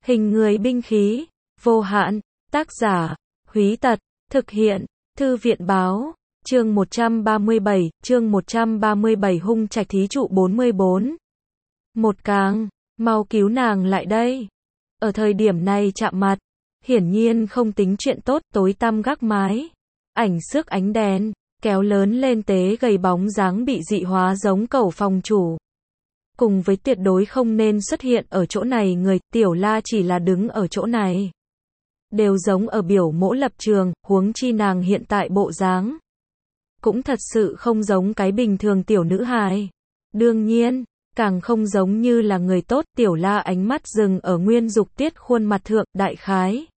Hình người binh khí, vô hạn, tác giả, Húy Tật, thực hiện, Thư viện báo, chương 137 hung trạch thí trụ 44. Một càng, mau cứu nàng lại đây. Ở thời điểm này chạm mặt, hiển nhiên không tính chuyện tốt, tối tăm gác mái. Ảnh xước ánh đèn, kéo lớn lên tế gầy bóng dáng bị dị hóa giống cẩu phòng chủ. Cùng với tuyệt đối không nên xuất hiện ở chỗ này người, Tiểu La chỉ là đứng ở chỗ này. Đều giống ở biểu mỗ lập trường, huống chi nàng hiện tại bộ dáng. Cũng thật sự không giống cái bình thường tiểu nữ hài. Đương nhiên, càng không giống như là người tốt, Tiểu La ánh mắt dừng ở Nguyên Dục Tiết khuôn mặt thượng, đại khái.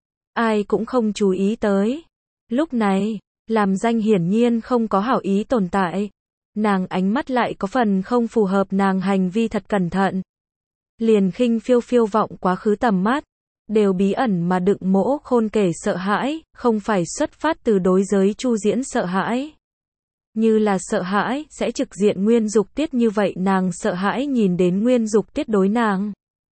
Ai cũng không chú ý tới. Lúc này, làm danh hiển nhiên không có hảo ý tồn tại. Nàng ánh mắt lại có phần không phù hợp nàng hành vi thật cẩn thận. Liền khinh phiêu vọng quá khứ tầm mắt. Đều bí ẩn mà đựng mỗ khôn kể sợ hãi, không phải xuất phát từ đối giới Chu Diễn sợ hãi. Như là sợ hãi, sẽ trực diện Nguyên Dục Tiết như vậy nàng sợ hãi nhìn đến Nguyên Dục Tiết đối nàng.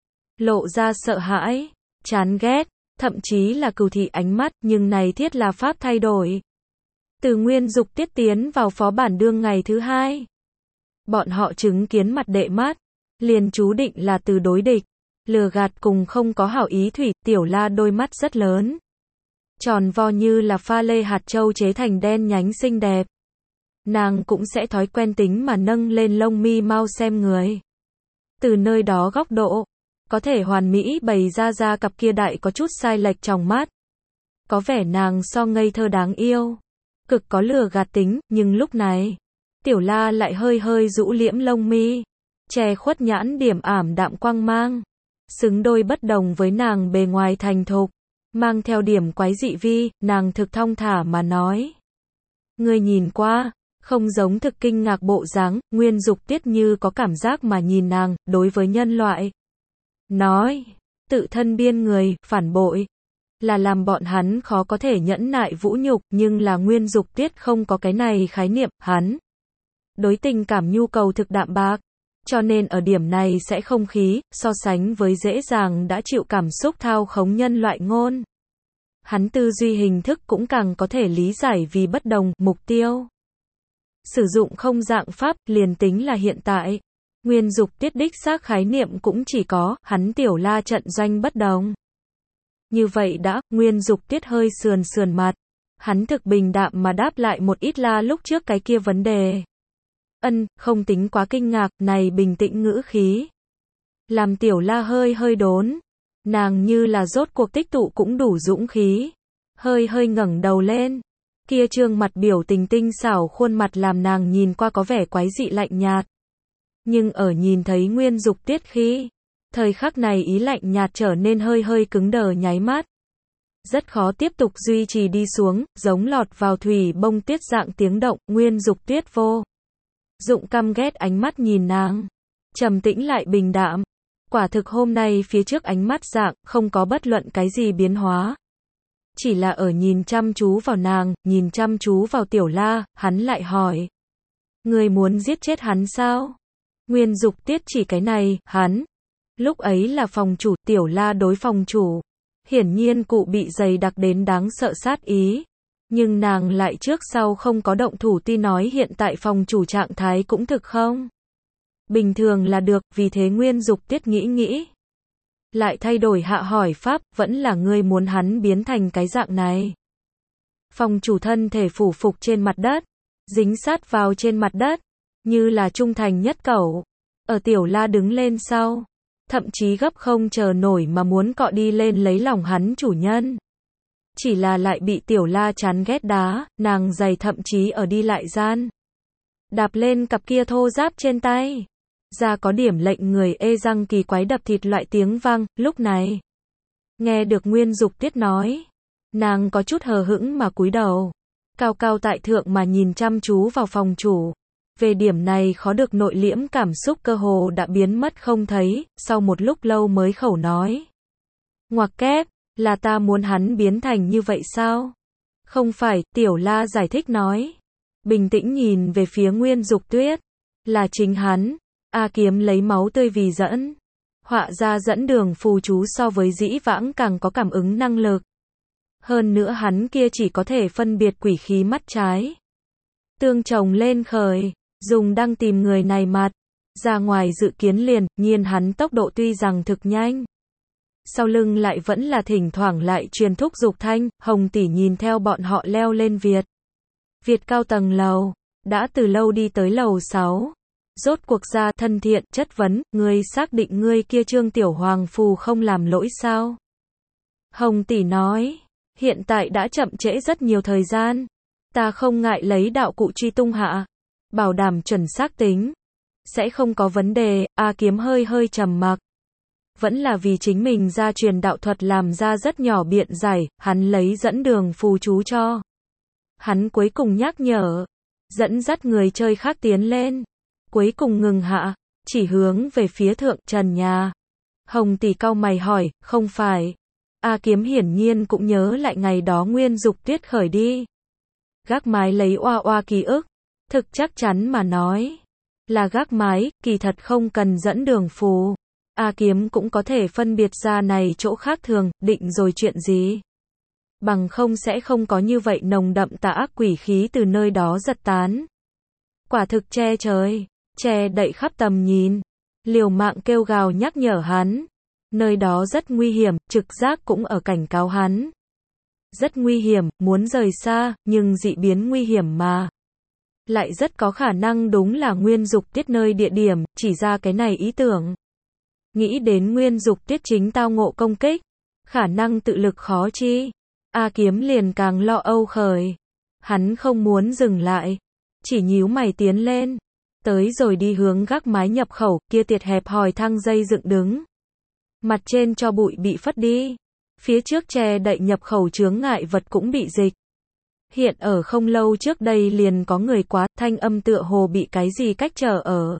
Lộ ra sợ hãi, chán ghét, thậm chí là cừu thị ánh mắt, nhưng này thiết là pháp thay đổi. Từ Nguyên Dục Tiết tiến vào phó bản đương ngày thứ 2. Bọn họ chứng kiến mặt đệ mắt, liền chú định là từ đối địch. Lừa gạt cùng không có hảo ý thủy, Tiểu La đôi mắt rất lớn. Tròn vo như là pha lê hạt châu chế thành đen nhánh xinh đẹp. Nàng cũng sẽ thói quen tính mà nâng lên lông mi mau xem người. Từ nơi đó góc độ, có thể hoàn mỹ bày ra cặp kia đại có chút sai lệch trong mắt. Có vẻ nàng so ngây thơ đáng yêu. Cực có lừa gạt tính, nhưng lúc này, Tiểu La lại hơi rũ liễm lông mi. Che khuất nhãn điểm ảm đạm quang mang. Xứng đôi bất đồng với nàng bề ngoài thành thục, mang theo điểm quái dị vi, nàng thực thong thả mà nói. Người nhìn qua, không giống thực kinh ngạc bộ dáng, Nguyên Dục Tiết như có cảm giác mà nhìn nàng, đối với nhân loại. Nói, tự thân biên người, phản bội, là làm bọn hắn khó có thể nhẫn nại vũ nhục, nhưng là Nguyên Dục Tiết không có cái này khái niệm, hắn đối tình cảm nhu cầu thực đạm bạc. Cho nên ở điểm này sẽ không khí, so sánh với dễ dàng đã chịu cảm xúc thao khống nhân loại ngôn. Hắn tư duy hình thức cũng càng có thể lý giải vì bất đồng, mục tiêu. Sử dụng không dạng pháp, liền tính là hiện tại. Nguyên Dục Tiết đích xác khái niệm cũng chỉ có, hắn Tiểu La trận doanh bất đồng. Như vậy đã, Nguyên Dục Tiết hơi sườn mặt. Hắn thực bình đạm mà đáp lại một ít La lúc trước cái kia vấn đề. Không tính quá kinh ngạc, này bình tĩnh ngữ khí. Làm Tiểu La hơi đốn. Nàng như là rốt cuộc tích tụ cũng đủ dũng khí. Hơi ngẩng đầu lên. Kia trương mặt biểu tình tinh xảo khuôn mặt làm nàng nhìn qua có vẻ quái dị lạnh nhạt. Nhưng ở nhìn thấy Nguyên Dục Tiết khi, thời khắc này ý lạnh nhạt trở nên hơi cứng đờ nháy mắt. Rất khó tiếp tục duy trì đi xuống, giống lọt vào thủy bông tuyết dạng tiếng động, Nguyên Dục Tiết vô dụng căm ghét ánh mắt nhìn nàng. Trầm tĩnh lại bình đạm. Quả thực hôm nay phía trước ánh mắt dạng, không có bất luận cái gì biến hóa. Chỉ là ở nhìn chăm chú vào nàng, nhìn chăm chú vào Tiểu La, hắn lại hỏi. Người muốn giết chết hắn sao? Nguyên Dục Tiết chỉ cái này, hắn. Lúc ấy là phòng chủ, Tiểu La đối phòng chủ. Hiển nhiên cụ bị dày đặc đến đáng sợ sát ý. Nhưng nàng lại trước sau không có động thủ tuy nói hiện tại phòng chủ trạng thái cũng thực không. Bình thường là được, vì thế Nguyên Dục Tiết nghĩ. Lại thay đổi hạ hỏi pháp, vẫn là ngươi muốn hắn biến thành cái dạng này. Phòng chủ thân thể phủ phục trên mặt đất, dính sát vào trên mặt đất, như là trung thành nhất cẩu. Ở Tiểu La đứng lên sau, thậm chí gấp không chờ nổi mà muốn cọ đi lên lấy lòng hắn chủ nhân. Chỉ là lại bị Tiểu La chán ghét đá, nàng giày thậm chí ở đi lại gian. Đạp lên cặp kia thô ráp trên tay. Ra có điểm lệnh người ê răng kỳ quái đập thịt loại tiếng vang, lúc này. Nghe được Nguyên Dục Tiết nói. Nàng có chút hờ hững mà cúi đầu. Cao tại thượng mà nhìn chăm chú vào phòng chủ. Về điểm này khó được nội liễm cảm xúc cơ hồ đã biến mất không thấy, sau một lúc lâu mới khẩu nói. Ngoặc kép. Là ta muốn hắn biến thành như vậy sao? Không phải, Tiểu La giải thích nói. Bình tĩnh nhìn về phía Nguyên Dục Tiết. Là chính hắn. A kiếm lấy máu tươi vì dẫn. Họa ra dẫn đường phù chú so với dĩ vãng càng có cảm ứng năng lực. Hơn nữa hắn kia chỉ có thể phân biệt quỷ khí mắt trái. Tương chồng lên khởi, dùng đang tìm người này mặt. Ra ngoài dự kiến liền, nhiên hắn tốc độ tuy rằng thực nhanh. Sau lưng lại vẫn là thỉnh thoảng lại truyền thúc giục thanh, Hồng tỷ nhìn theo bọn họ leo lên Việt cao tầng lầu, đã từ lâu đi tới lầu 6. Rốt cuộc ra thân thiện, chất vấn, ngươi xác định ngươi kia Trương Tiểu Hoàng phù không làm lỗi sao? Hồng tỷ nói, hiện tại đã chậm trễ rất nhiều thời gian. Ta không ngại lấy đạo cụ truy tung hạ. Bảo đảm chuẩn xác tính. Sẽ không có vấn đề, A Kiếm hơi hơi trầm mặc. Vẫn là vì chính mình ra truyền đạo thuật làm ra rất nhỏ biện giải, hắn lấy dẫn đường phù chú cho. Hắn cuối cùng nhắc nhở, dẫn dắt người chơi khác tiến lên. Cuối cùng ngừng hạ, chỉ hướng về phía thượng trần nhà. Hồng tỷ cau mày hỏi, không phải. A Kiếm hiển nhiên cũng nhớ lại ngày đó Nguyên Dục Tuyết khởi đi. Gác mái lấy oa oa ký ức, thực chắc chắn mà nói. Là gác mái, kỳ thật không cần dẫn đường phù. A Kiếm cũng có thể phân biệt ra này chỗ khác thường, định rồi chuyện gì. Bằng không sẽ không có như vậy nồng đậm tà ác quỷ khí từ nơi đó giật tán. Quả thực che trời, che đậy khắp tầm nhìn. Liều mạng kêu gào nhắc nhở hắn. Nơi đó rất nguy hiểm, trực giác cũng ở cảnh cáo hắn. Rất nguy hiểm, muốn rời xa, nhưng dị biến nguy hiểm mà. Lại rất có khả năng đúng là Nguyên Dục Tiết nơi địa điểm, chỉ ra cái này ý tưởng. Nghĩ đến Nguyên Dục Tiết chính tao ngộ công kích, khả năng tự lực khó chi. A Kiếm liền càng lo âu khởi. Hắn không muốn dừng lại, chỉ nhíu mày tiến lên. Tới rồi đi hướng gác mái nhập khẩu, kia tiệt hẹp hòi thang dây dựng đứng. Mặt trên cho bụi bị phất đi. Phía trước che đậy nhập khẩu chướng ngại vật cũng bị dịch. Hiện ở không lâu trước đây liền có người quá, thanh âm tựa hồ bị cái gì cách trở ở.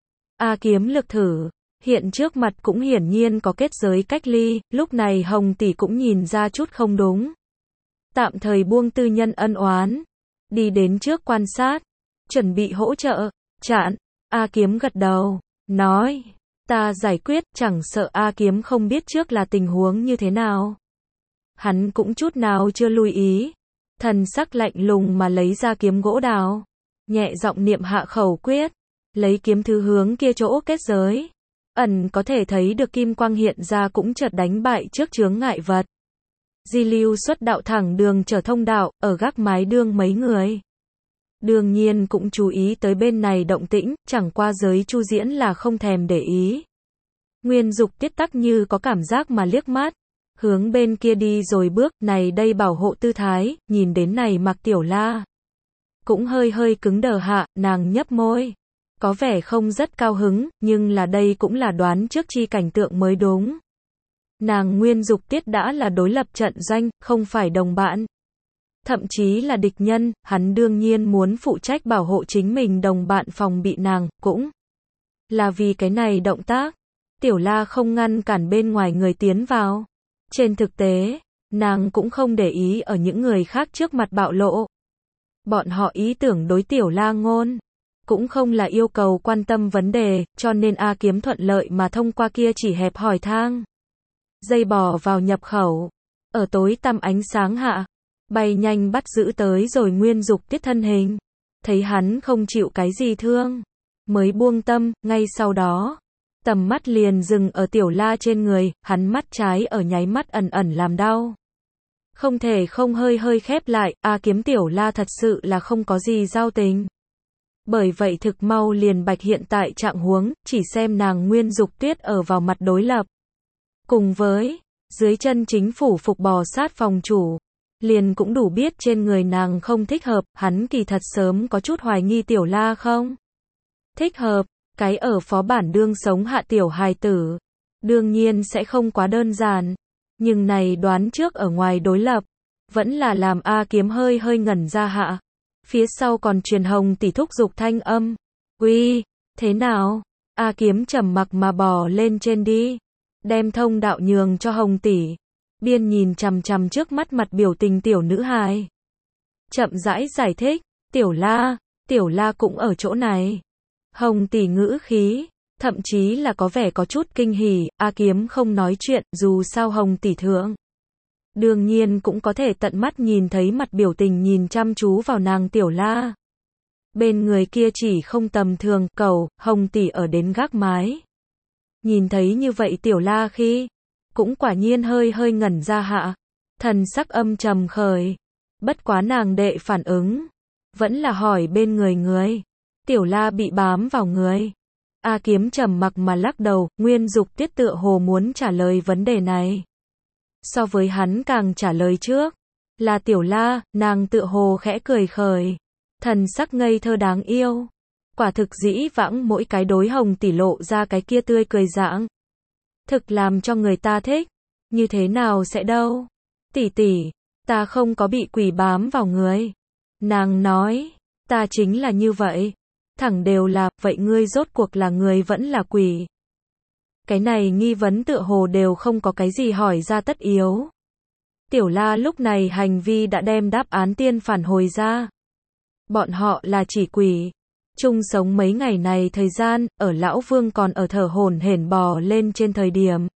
A Kiếm lực thử, hiện trước mặt cũng hiển nhiên có kết giới cách ly, lúc này Hồng tỷ cũng nhìn ra chút không đúng. Tạm thời buông tư nhân ân oán, đi đến trước quan sát, chuẩn bị hỗ trợ, chặn. A Kiếm gật đầu, nói, ta giải quyết, chẳng sợ A Kiếm không biết trước là tình huống như thế nào. Hắn cũng chút nào chưa lưu ý. Thần sắc lạnh lùng mà lấy ra kiếm gỗ đào. Nhẹ giọng niệm hạ khẩu quyết. Lấy kiếm thứ hướng kia chỗ kết giới. Ẩn có thể thấy được kim quang hiện ra cũng chợt đánh bại trước chướng ngại vật. Di lưu xuất đạo thẳng đường trở thông đạo, ở gác mái đương mấy người. Đương nhiên cũng chú ý tới bên này động tĩnh, chẳng qua giới Chu Diễn là không thèm để ý. Nguyên Dục Tiết tắc như có cảm giác mà liếc mắt. Hướng bên kia đi rồi bước, này đây bảo hộ tư thái, nhìn đến này Mạc Tiểu La. Cũng hơi hơi cứng đờ hạ, nàng nhấp môi. Có vẻ không rất cao hứng, nhưng là đây cũng là đoán trước chi cảnh tượng mới đúng. Nàng Nguyên Dục Tiết đã là đối lập trận doanh, không phải đồng bạn. Thậm chí là địch nhân, hắn đương nhiên muốn phụ trách bảo hộ chính mình đồng bạn phòng bị nàng, cũng là vì cái này động tác. Tiểu La không ngăn cản bên ngoài người tiến vào. Trên thực tế, nàng cũng không để ý ở những người khác trước mặt bạo lộ. Bọn họ ý tưởng đối Tiểu La ngôn, cũng không là yêu cầu quan tâm vấn đề, cho nên A Kiếm thuận lợi mà thông qua kia chỉ hẹp hòi thang. Dây bò vào nhập khẩu, ở tối tăm ánh sáng hạ, bay nhanh bắt giữ tới rồi Nguyên Dục Tiết thân hình. Thấy hắn không chịu cái gì thương, mới buông tâm, ngay sau đó. Tầm mắt liền dừng ở Tiểu La trên người, hắn mắt trái ở nháy mắt ẩn ẩn làm đau. Không thể không hơi hơi khép lại, A Kiếm Tiểu La thật sự là không có gì giao tình. Bởi vậy thực mau liền bạch hiện tại trạng huống, chỉ xem nàng Nguyên Dục Tuyết ở vào mặt đối lập. Cùng với, dưới chân chính phủ phục bò sát phòng chủ, liền cũng đủ biết trên người nàng không thích hợp, hắn kỳ thật sớm có chút hoài nghi Tiểu La không thích hợp. Cái ở phó bản đương sống hạ tiểu hài tử, đương nhiên sẽ không quá đơn giản, nhưng này đoán trước ở ngoài đối lập, vẫn là làm A Kiếm hơi hơi ngẩn ra hạ. Phía sau còn truyền Hồng tỷ thúc giục thanh âm, uy, thế nào? A Kiếm trầm mặc mà bò lên trên đi, đem thông đạo nhường cho Hồng tỷ, biên nhìn chằm chằm trước mắt mặt biểu tình tiểu nữ hài. Chậm rãi giải thích, Tiểu La cũng ở chỗ này. Hồng tỷ ngữ khí, thậm chí là có vẻ có chút kinh hỉ. A Kiếm không nói chuyện, dù sao Hồng tỷ thượng đương nhiên cũng có thể tận mắt nhìn thấy mặt biểu tình nhìn chăm chú vào nàng Tiểu La. Bên người kia chỉ không tầm thường, cầu, Hồng tỷ ở đến gác mái. Nhìn thấy như vậy Tiểu La khi cũng quả nhiên hơi hơi ngẩn ra hạ, thần sắc âm trầm khởi. Bất quá nàng đệ phản ứng, vẫn là hỏi bên người. Tiểu La bị bám vào người. A Kiếm trầm mặc mà lắc đầu, Nguyên Dục Tiết tựa hồ muốn trả lời vấn đề này. So với hắn càng trả lời trước, là Tiểu La, nàng tựa hồ khẽ cười khởi. Thần sắc ngây thơ đáng yêu. Quả thực dĩ vãng mỗi cái đối Hồng tỷ lộ ra cái kia tươi cười dạng. Thực làm cho người ta thích. Như thế nào sẽ đâu? Tỷ tỷ, ta không có bị quỷ bám vào người. Nàng nói, ta chính là như vậy. Thẳng đều là, vậy ngươi rốt cuộc là người vẫn là quỷ. Cái này nghi vấn tựa hồ đều không có cái gì hỏi ra tất yếu. Tiểu La lúc này hành vi đã đem đáp án tiên phản hồi ra. Bọn họ là chỉ quỷ. Chung sống mấy ngày này thời gian, ở Lão Vương còn ở thở hổn hển bò lên trên thời điểm.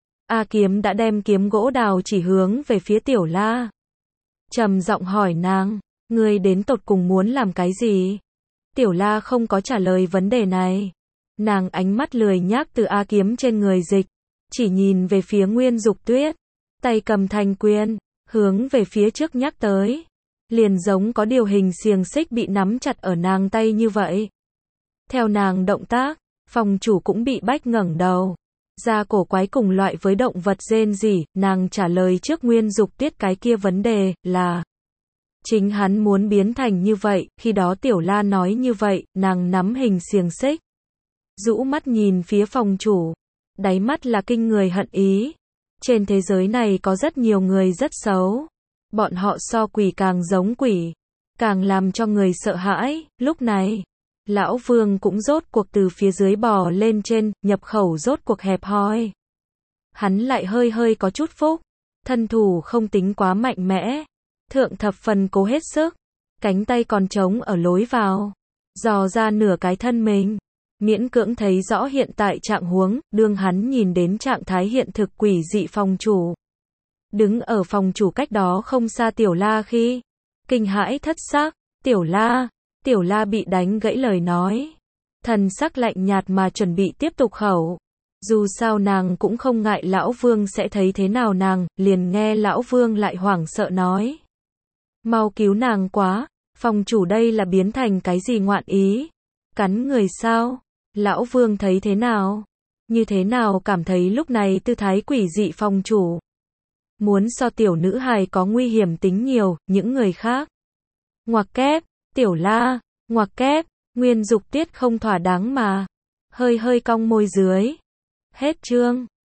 A Kiếm đã đem kiếm gỗ đào chỉ hướng về phía Tiểu La. Trầm giọng hỏi nàng, ngươi đến tột cùng muốn làm cái gì? Tiểu La không có trả lời vấn đề này. Nàng ánh mắt lười nhác từ A Kiếm trên người dịch, chỉ nhìn về phía Nguyên Dục Tuyết, tay cầm thành quyền, hướng về phía trước nhắc tới. Liền giống có điều hình xiềng xích bị nắm chặt ở nàng tay như vậy. Theo nàng động tác, phòng chủ cũng bị bách ngẩng đầu. Da cổ quái cùng loại với động vật rên rỉ, nàng trả lời trước Nguyên Dục Tuyết cái kia vấn đề, là chính hắn muốn biến thành như vậy, khi đó Tiểu La nói như vậy, nàng nắm hình xiềng xích. Rũ mắt nhìn phía phòng chủ, đáy mắt là kinh người hận ý. Trên thế giới này có rất nhiều người rất xấu. Bọn họ so quỷ càng giống quỷ, càng làm cho người sợ hãi. Lúc này, Lão Vương cũng rốt cuộc từ phía dưới bò lên trên, nhập khẩu rốt cuộc hẹp hòi. Hắn lại hơi hơi có chút phúc, thân thủ không tính quá mạnh mẽ, thượng thập phần cố hết sức, cánh tay còn trống ở lối vào, dò ra nửa cái thân mình, miễn cưỡng thấy rõ hiện tại trạng huống. Đương hắn nhìn đến trạng thái hiện thực quỷ dị phòng chủ, đứng ở phòng chủ cách đó không xa Tiểu La khi kinh hãi thất sắc. Tiểu La bị đánh gãy lời nói, thần sắc lạnh nhạt mà chuẩn bị tiếp tục khẩu. Dù sao nàng cũng không ngại Lão Vương sẽ thấy thế nào nàng, liền nghe Lão Vương lại hoảng sợ nói, mau cứu nàng quá, phòng chủ đây là biến thành cái gì ngoạn ý, cắn người sao? Lão Vương thấy thế nào? Như thế nào cảm thấy lúc này tư thái quỷ dị phòng chủ muốn so tiểu nữ hài có nguy hiểm tính nhiều, những người khác. Ngoặc kép, Tiểu La, ngoặc kép, Nguyên Dục Tiết không thỏa đáng mà. Hơi hơi cong môi dưới. Hết chương.